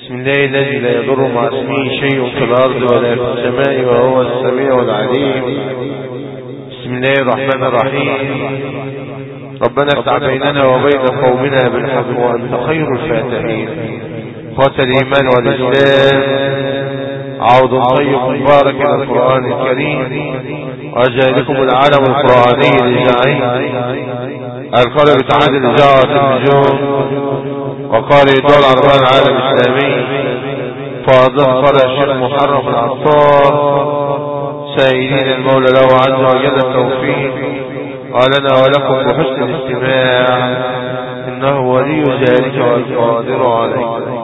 بسم الله الذي لا يضر مع اسمه شيء في الأرض ولا في السماء وهو السميع العليم. بسم الله الرحمن الرحيم. ربنا افتح بيننا وبين قومنا بالحق وأنت خير الفاتحين. قوة الإيمان والإسلام، عوض طيب مبارك إلى القرآن الكريم، وأجعلكم العالم القرآني الإذاعي القرى بتعاد الإذاعة النجوم وقال الدول العربية العالم الإسلامي فاضل قرى الشيخ محرم العطار، سائلين المولى له عز وجل التوفيق ولنا ولكم بحسن الاستماع، إنه ولي ذلك والقادر عليه.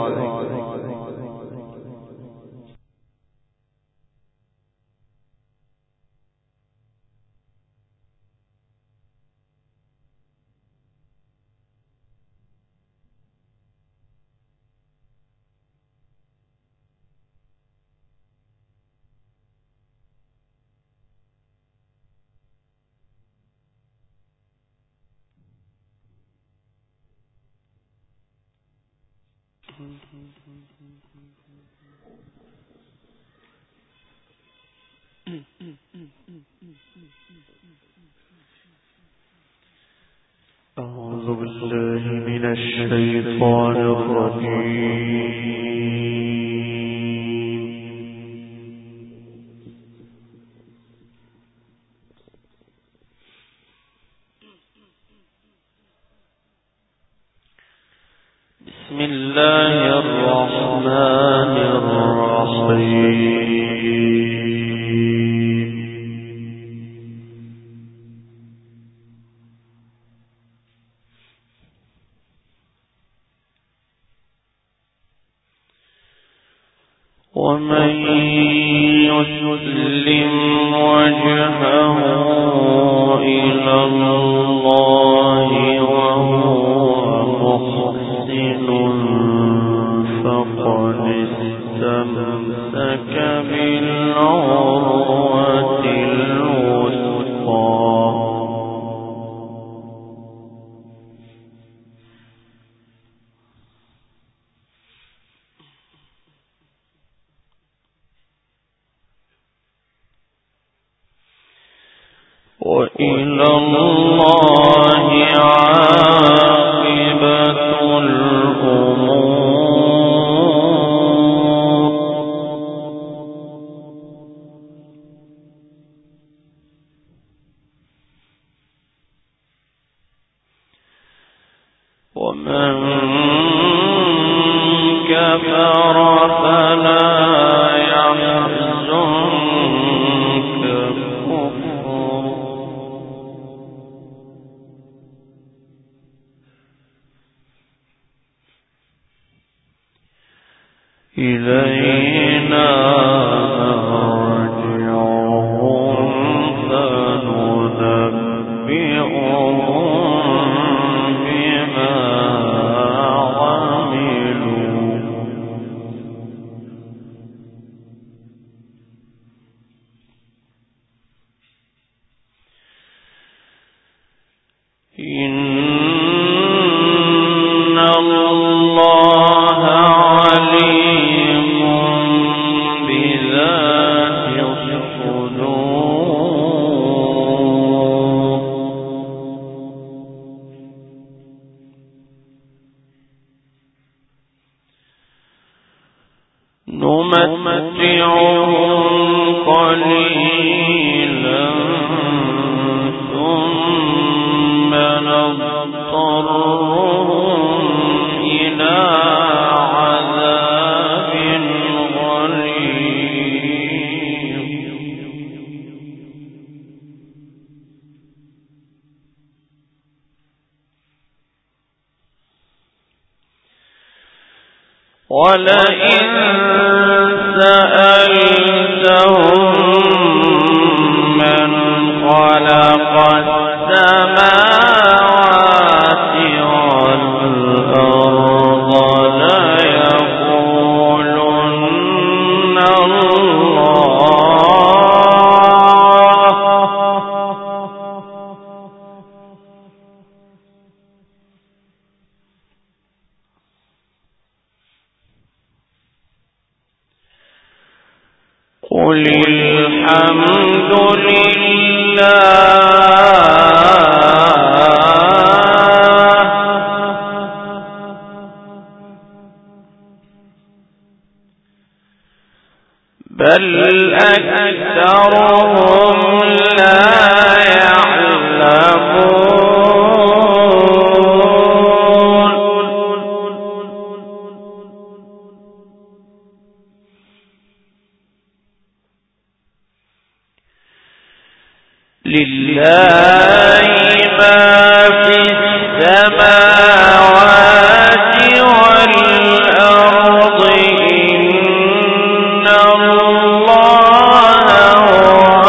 أعوذ بالله من الشيطان الرجيم. بسم الله الرحمن الرحيم. ومن يسلم وجهه إلى الله وهو محسن فقد استمسك بالعروة الوثقى. وإلى الله عاقبة الأمور. ومن كفر فلا يحزنك كفره، إلينا مرجعهم فننبئهم بما عملوا. إن الله عليم بذات الصدور. نمتعهم قليلا ثم نضطرهم إلى عذاب غليظ. ولئن سألتهم من خلق السماوات والأرض ليقولن الله. قل الحمد لله بل أكثرهم لا يعلمون لله ما في السماوات والأرض إن الله هو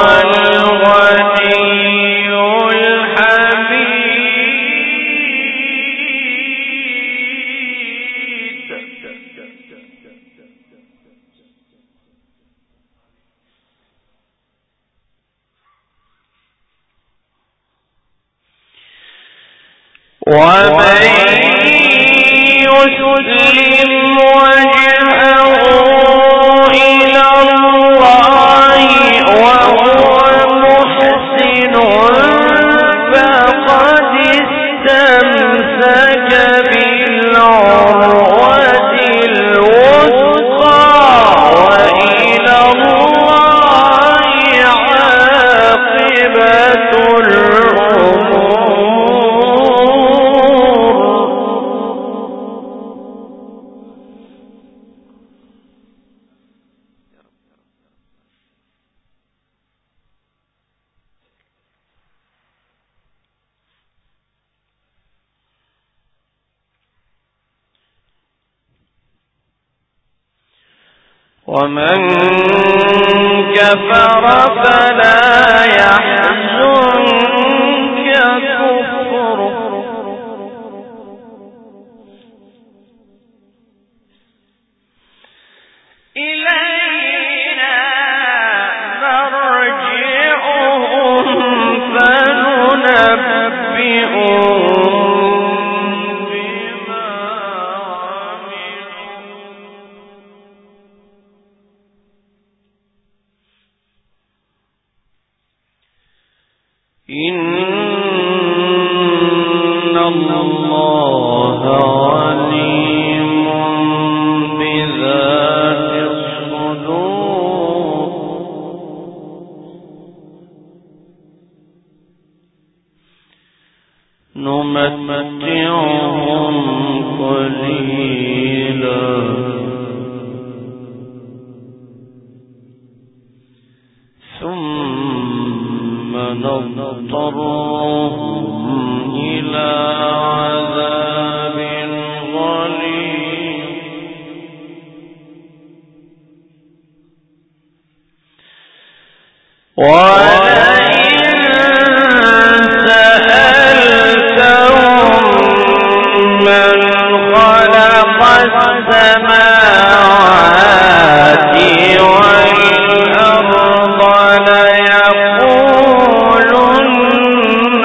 الغني الحميد ومن يسلم وجهه إلى الله وهو محسن فقد استمسك بالعروة الوثقى وإلى الله عاقبة الأمور. ومن كفر فلا يحزنك كفره إلينا مرجعهم فننبئهم إن الله عليم بذات الصدور نمتعهم قليلا ثم نضطرهم إلى عذاب غليظ ولئن سألتهم من خلق السماوات والأرض ليقولن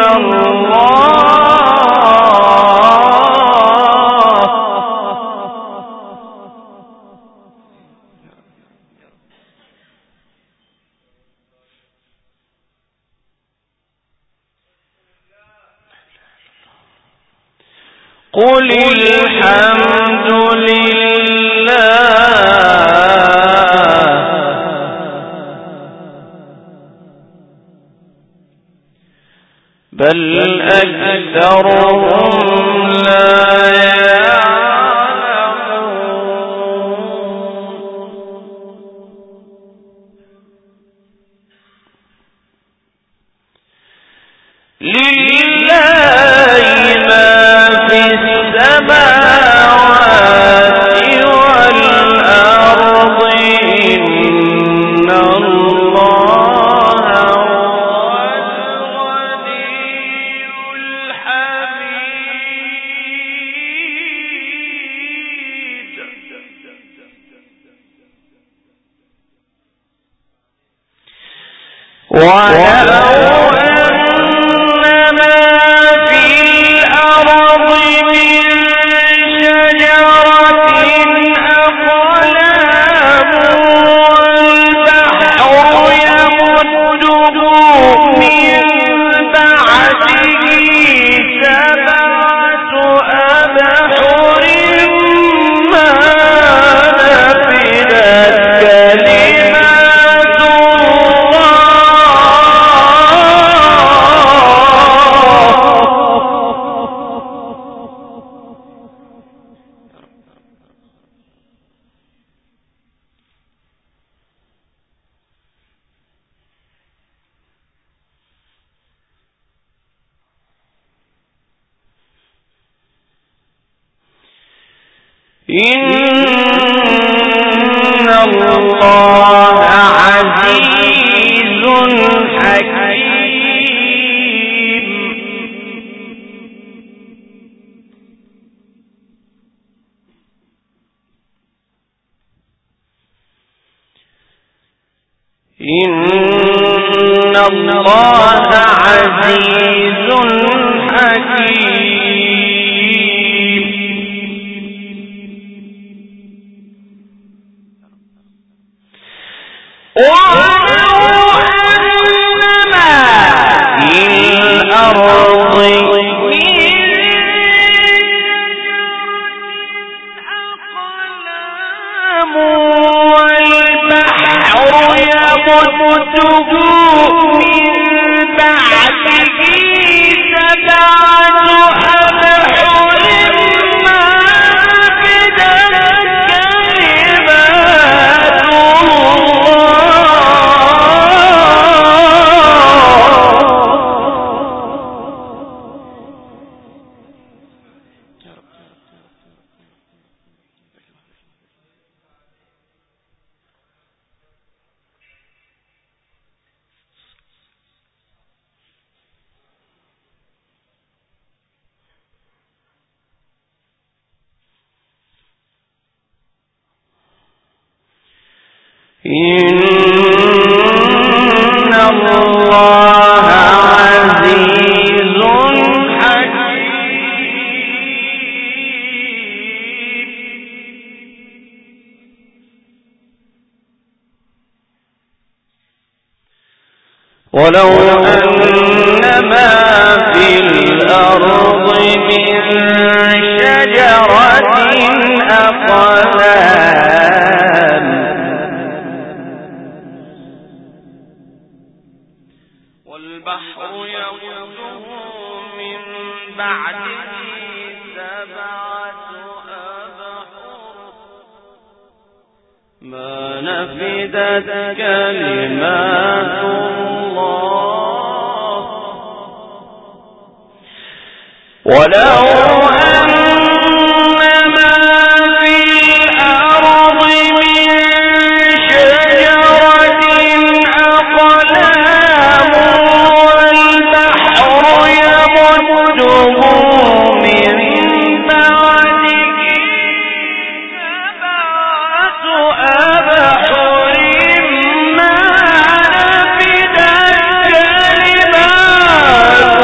قل الحمد لله بل أكثرهم لا يعلمون لله ما في السماوات والأرض إن الله هو الغني الحميد ولو إن الله عزيز حكيم. إن الله عزيز حكيم. ولو أنما في الأرض أقلام والبحر يمده من بعده سبعة أبحر ما نفدت كلمات إن الله عزيز حكيم. ولو أن ما في الأرض من شجرة أقلام والبحر يمده من بعده سبعة أبحر ما نفدت كلمات الله. ولو أن ما في الأرض من شجرة أقلام والبحر يمده من بعده سبعة أبحر ما نفدت كلمات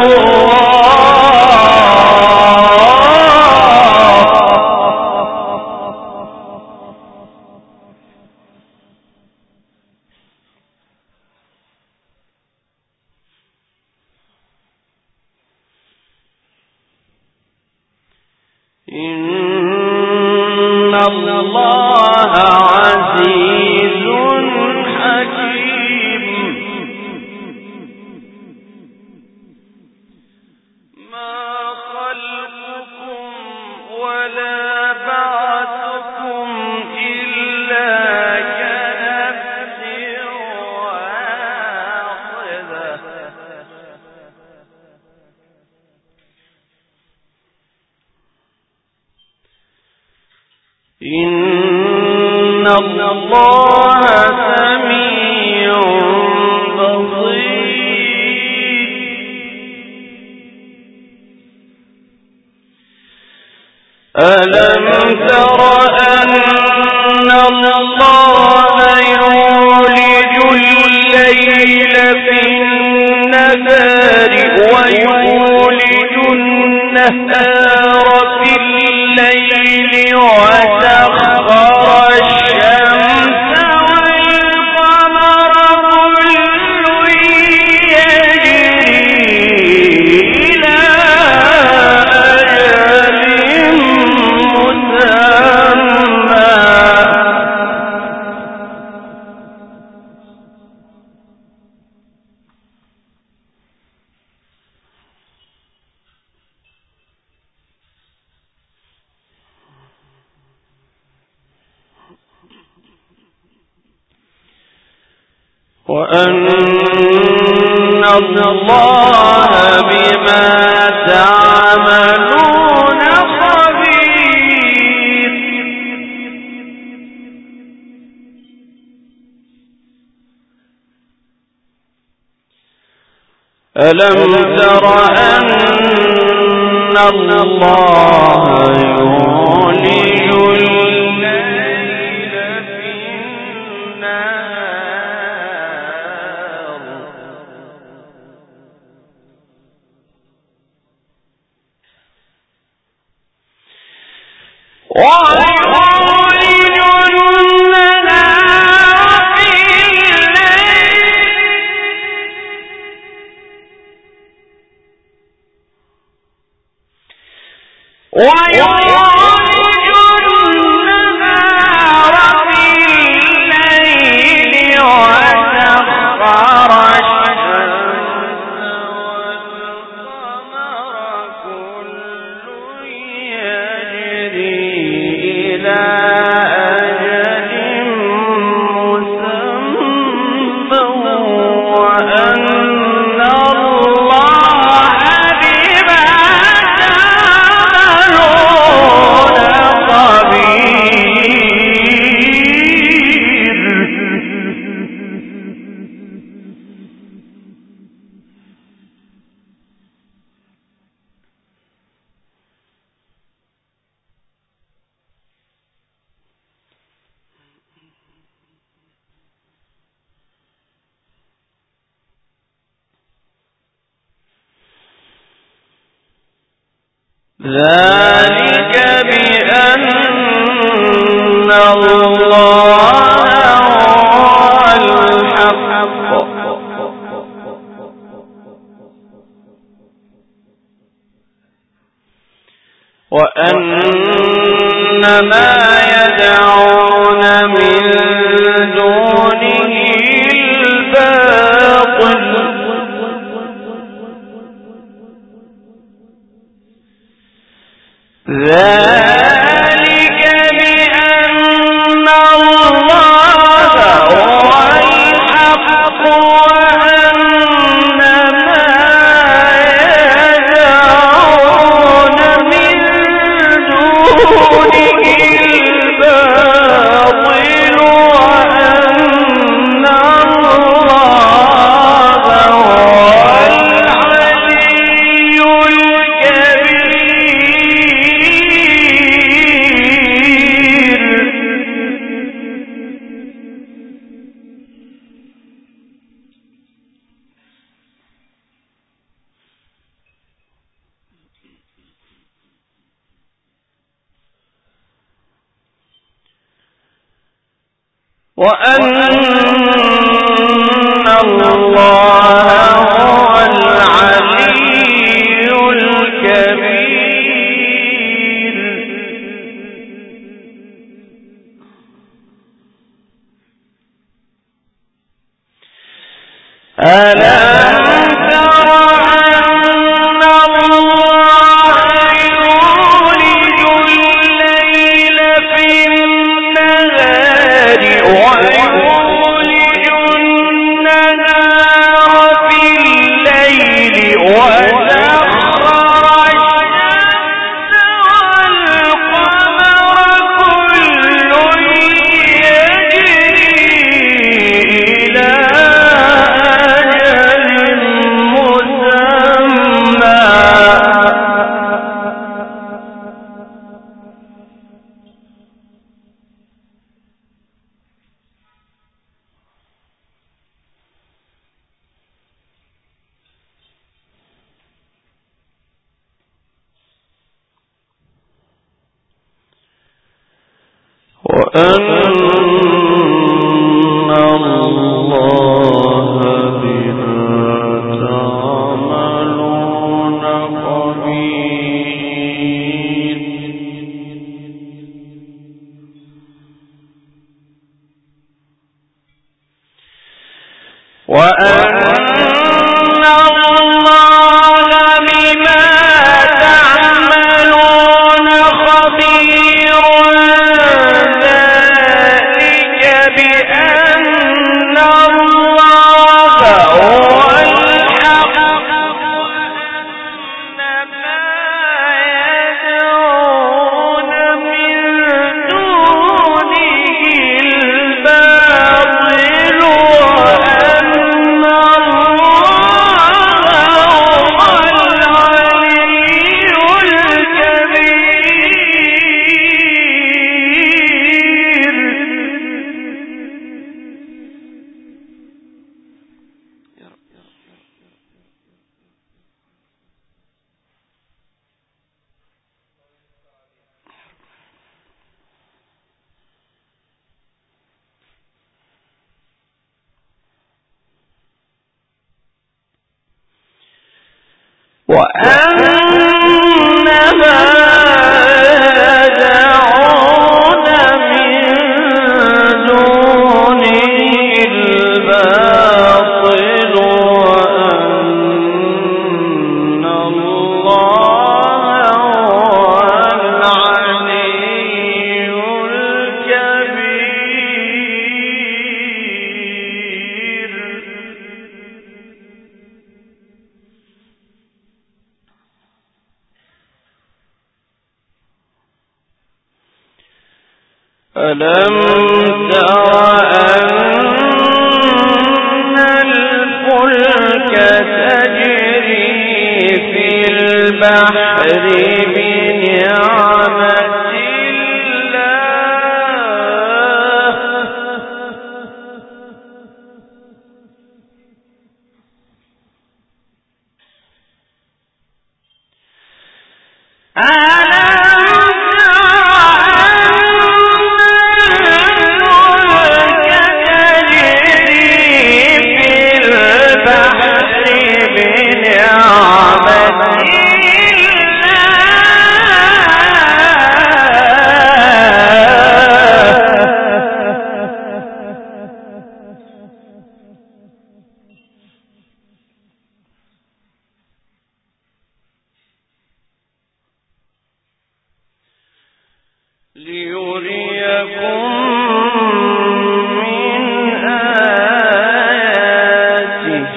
إن الله عزيز حكيم. ما خلقكم ولا بعثكم إلا كنفس واحدة. إن الله سميع بصير. ألم تر أن الله يولج الليل في النهار ويولج النهار في الليل وسخر الشمس والقمر كل يجري إلى أجل مسمى. وأن الله بما تعملون خبير. ألم تر أن الله يولج الليل في النهار ويولج النهار في الليل ويولج النهار في الليل وسخر الشمس والقمر كل يجري إلى أجل مسمى وأن الله بما تعملون خبير. ذلك بأن الله هو الحق وأن ما يدعون من دونه الباطل ذلك بأن الله هو الحق وأن ما يدعون من دونه الباطل وأن الله هو العلي وأن الله هو العلي الكبير. ألم تر أن الله يولج الليل في النهار ويولج النهار في الليل وسخر الشمس والقمر كل يجري إلى أجل مسمى وأن الله بما تعملون خبير. وأن الله بما تعملون خبير. ذلك بأن الله هو الحق وأن ما يدعون من دونه الباطل وأن الله ألم تر أن الفلك تجري في البحر بنعمة الله ليريكم من آياته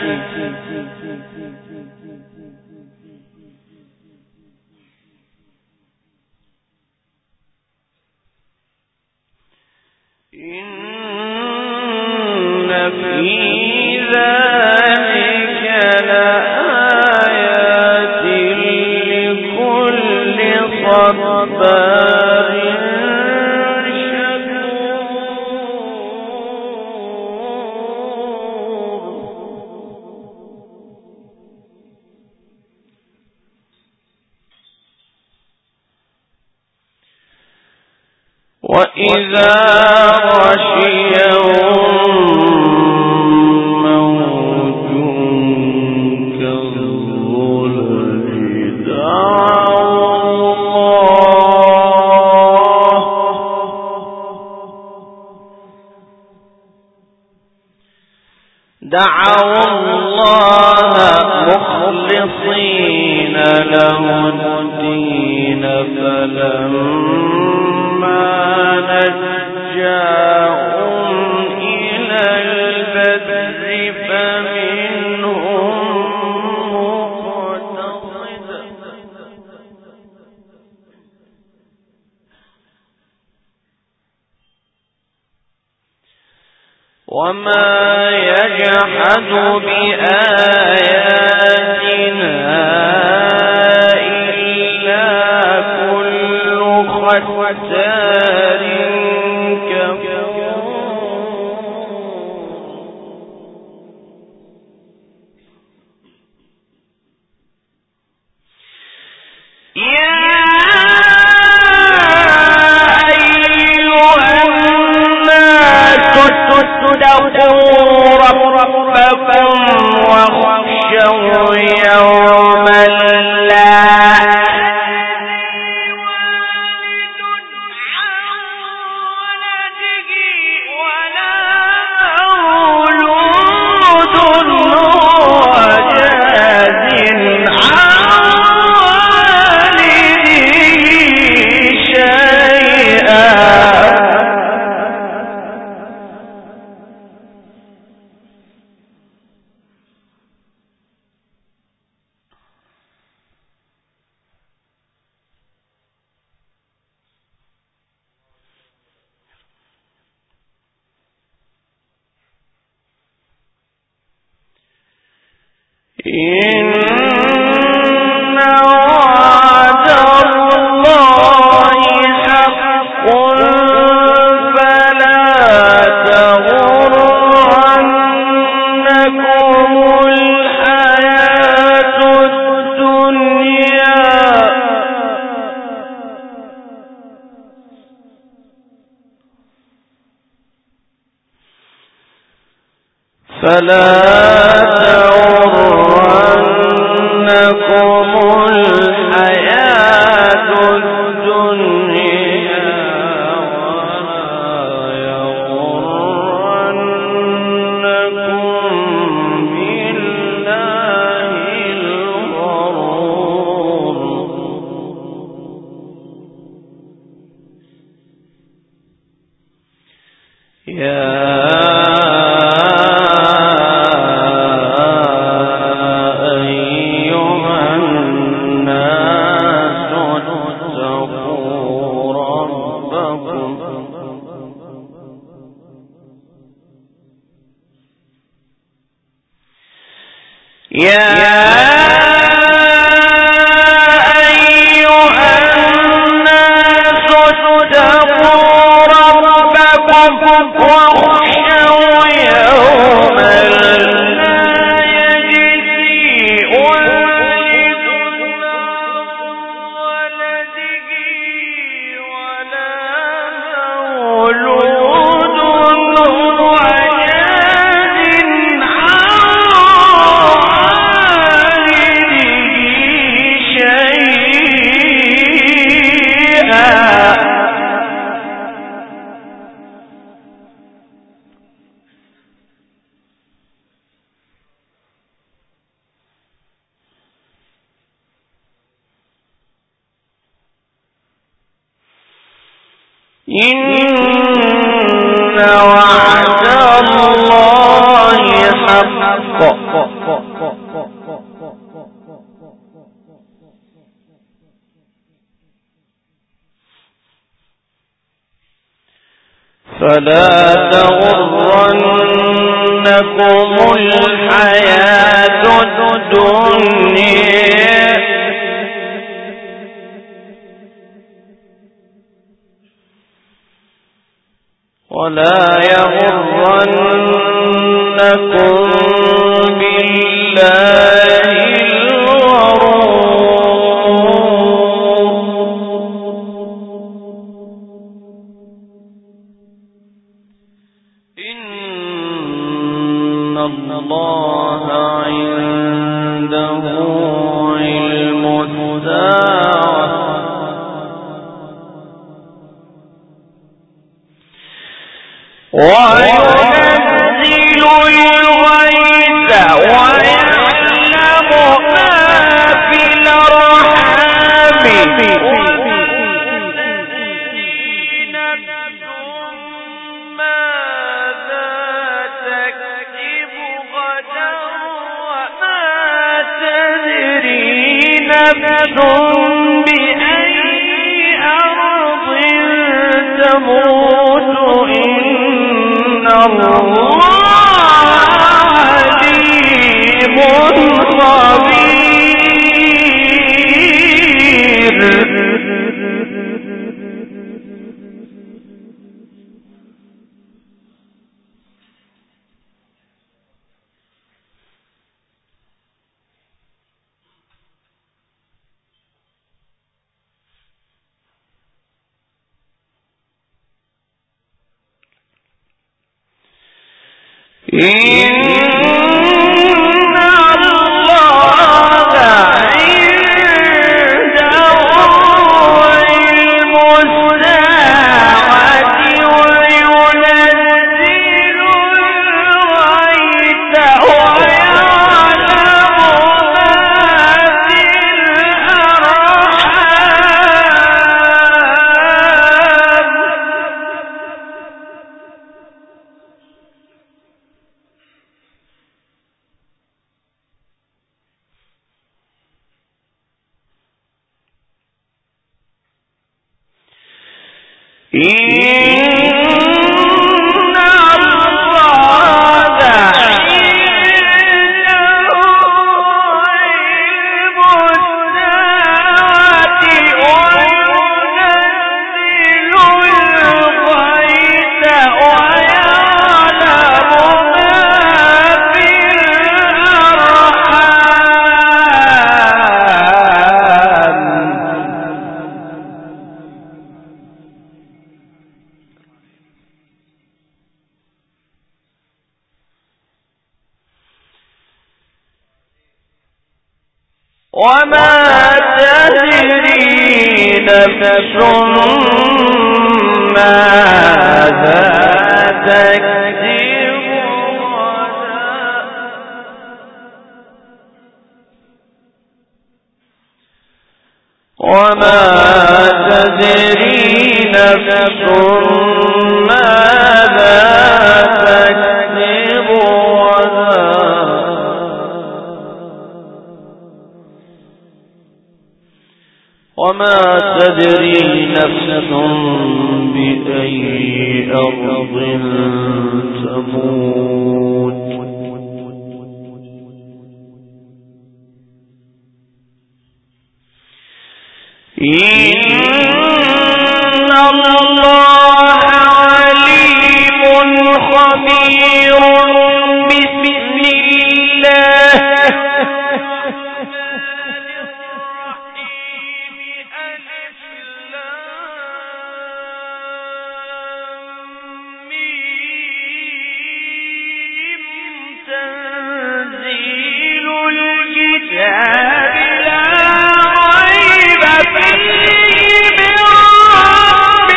إن في ذلك لآيات لكل صبار وإذا غشيهم موج كالظلل دعوا الله مخلصين له الدين فلما نجاهم إلى البر فمنهم مقتصد وما يجحد بآياتنا إلا كل ختار كفور يا أيها الناس اتقوا ربكم واخشوا يوما لا إن وعد الله حق فلا تغرنكم الحياة الدنيا فلا تغرنكم فلا تغرنكم الحياة الدنيا ولا يغرنكم بالله الله عنده علم الساعة وينزل الغيث ويعلم ما في الأرحام نفس بأي أرض تموت إن الله عليم خبير. وما تدري نفس ماذا تكسب غدا وما تدري نفس ماذا أرض تموت إن الله عليم خبير بسم الله تنزيل الكتاب لا ريب فيه من رب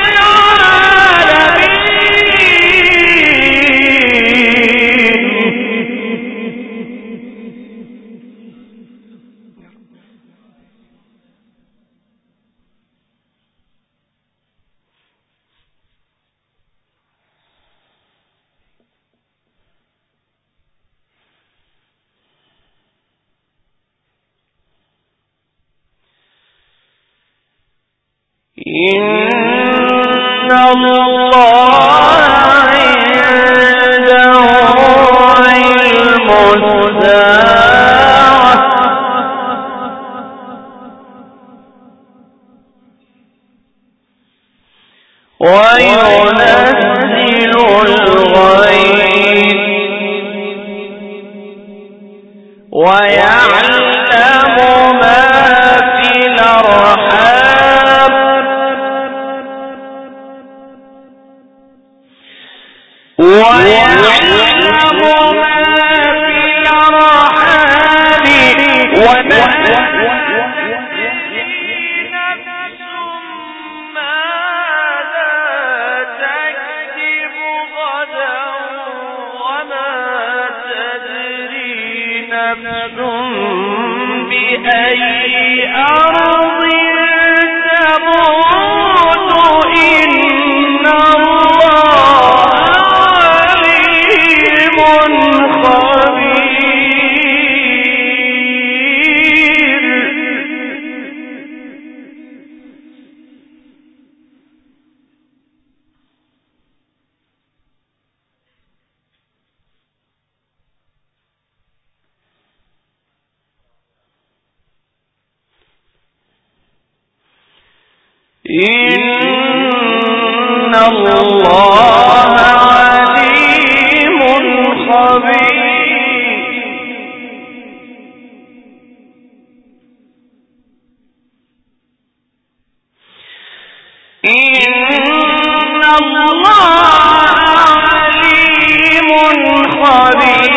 إن الله عنده علم الساعة وينزل الغيث ويعلم ما في الأرحام وما تدري نفس ماذا تكسب غدا وما تدري نفس بأي أرض تموت إن الله عليم خبير إن الله عليم خبير إن الله عليم خبير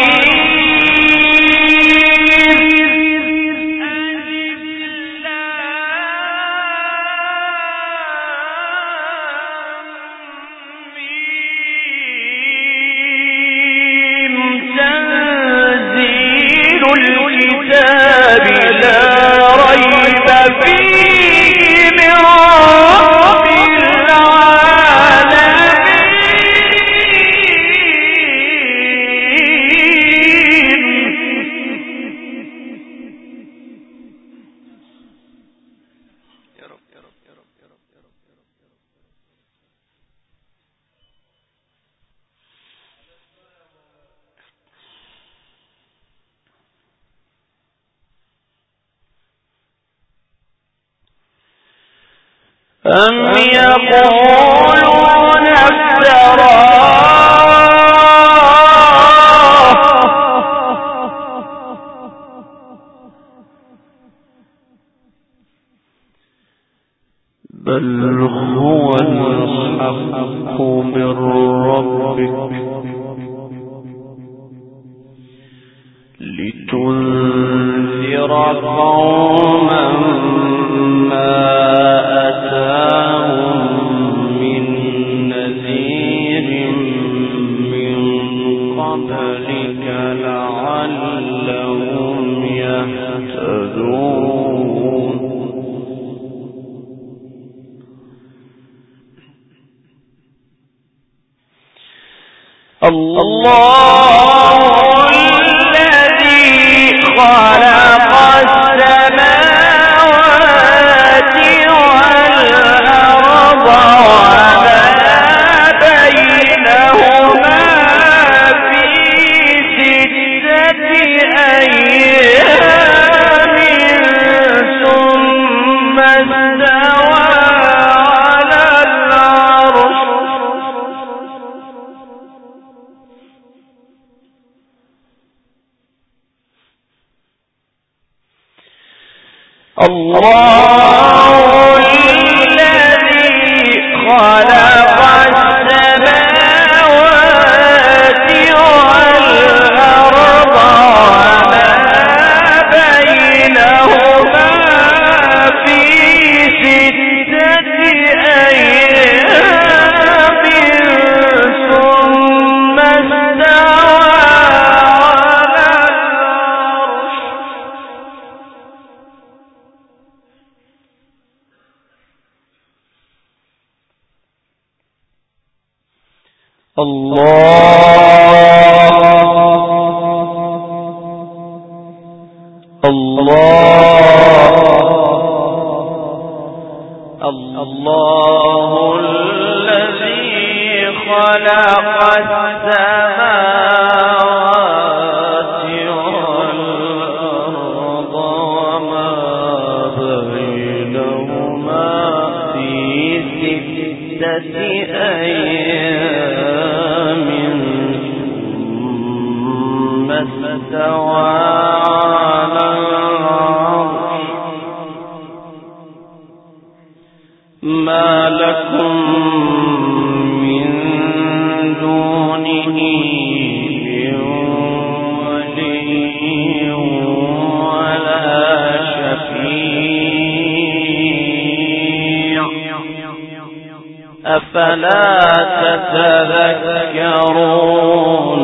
الكتاب لا ريب فيه من رب أم يقولون افتراه بل هو الحق من ربك لتنذر قوما ما من نذير من قبلك لعلهم يهتدون الله الذي خلق السماوات والأرض وما بينهما الله الذي خلق السماوات والأرض وما بينهما في 6 أيام ثم استوى على العرش. الله الذي خلق السماوات والأرض وما بينهما في 6 أيام ثم استوى على العرش. ما لكم من دونه من ولي ولا شفيع أفلا تتذكرون.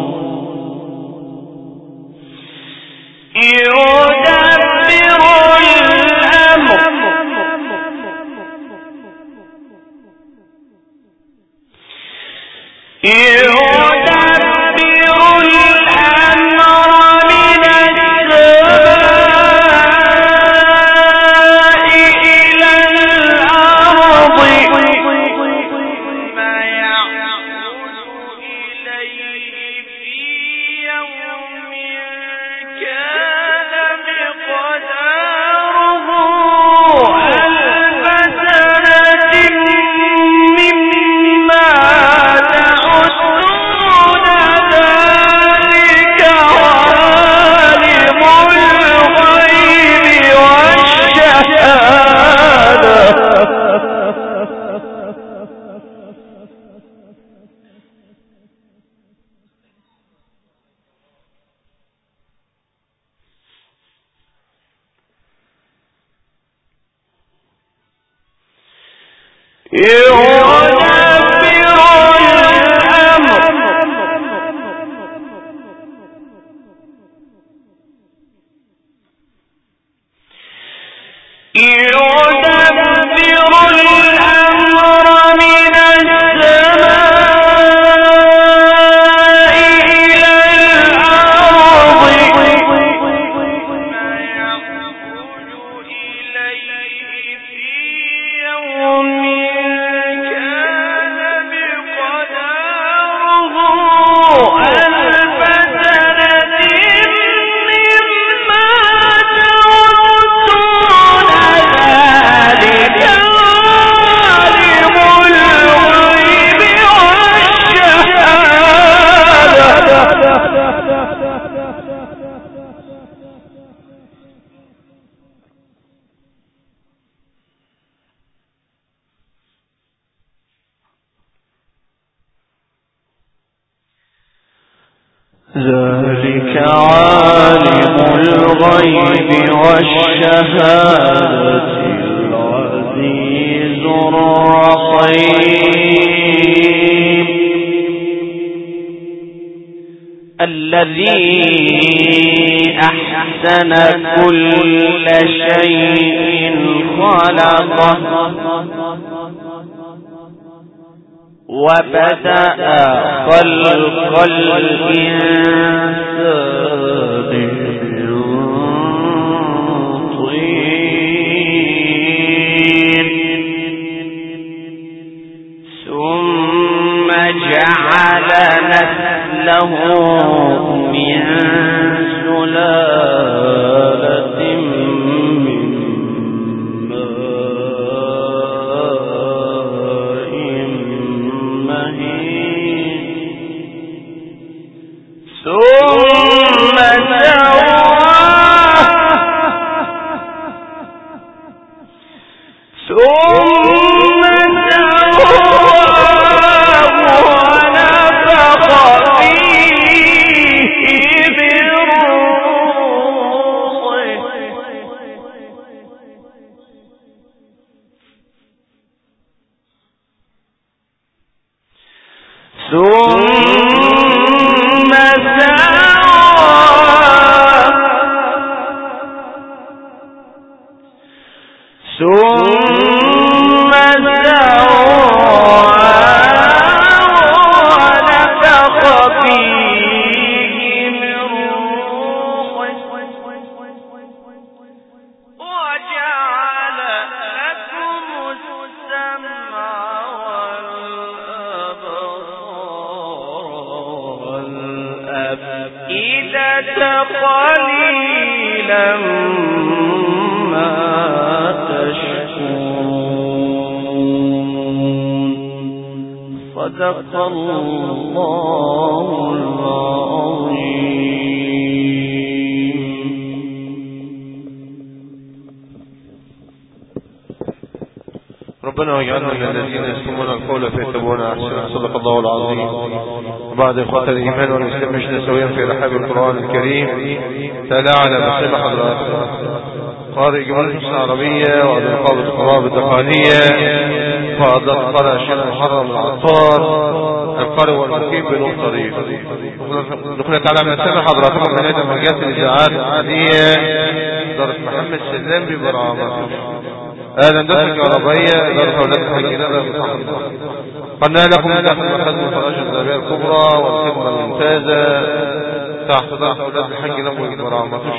ذلك عالم الغيب والشهادة العزيز الرحيم الذي أحسن كل شيء خلقه وبدأ خلق الإنسان من طين ثم جعل نسله من سلالة من ماء مهين ثم سواه ثم قليلا ما تشكرون. صدق الله العظيم. ربنا واجعلنا من الذين يستمعون القول فيتبعون احسنه. صدق الله العظيم. وبعد اخوة الايمان والاسلام مشنا سويا في رحاب القرآن الكريم. تلاعنا بسمع حضراتكم قارئ جمهورية مصر العربية وعلى نقابة القرآن الدخانية فأضل قارئ الشيخ محرم العطار القارئ والمقيم بلوم طريق. دخلنا تعالى من سمع حضراتكم من هذا مجال الإذاعات العادية دارة محمد سلام ببرامة هندسة كهربائية إدارة أولاد الحاجين. قلنا لكم داخل خدمة الفراش الزرابية الكبرى والخدمة الممتازة تحت إدارة أولاد الحاج نبوي البرامة.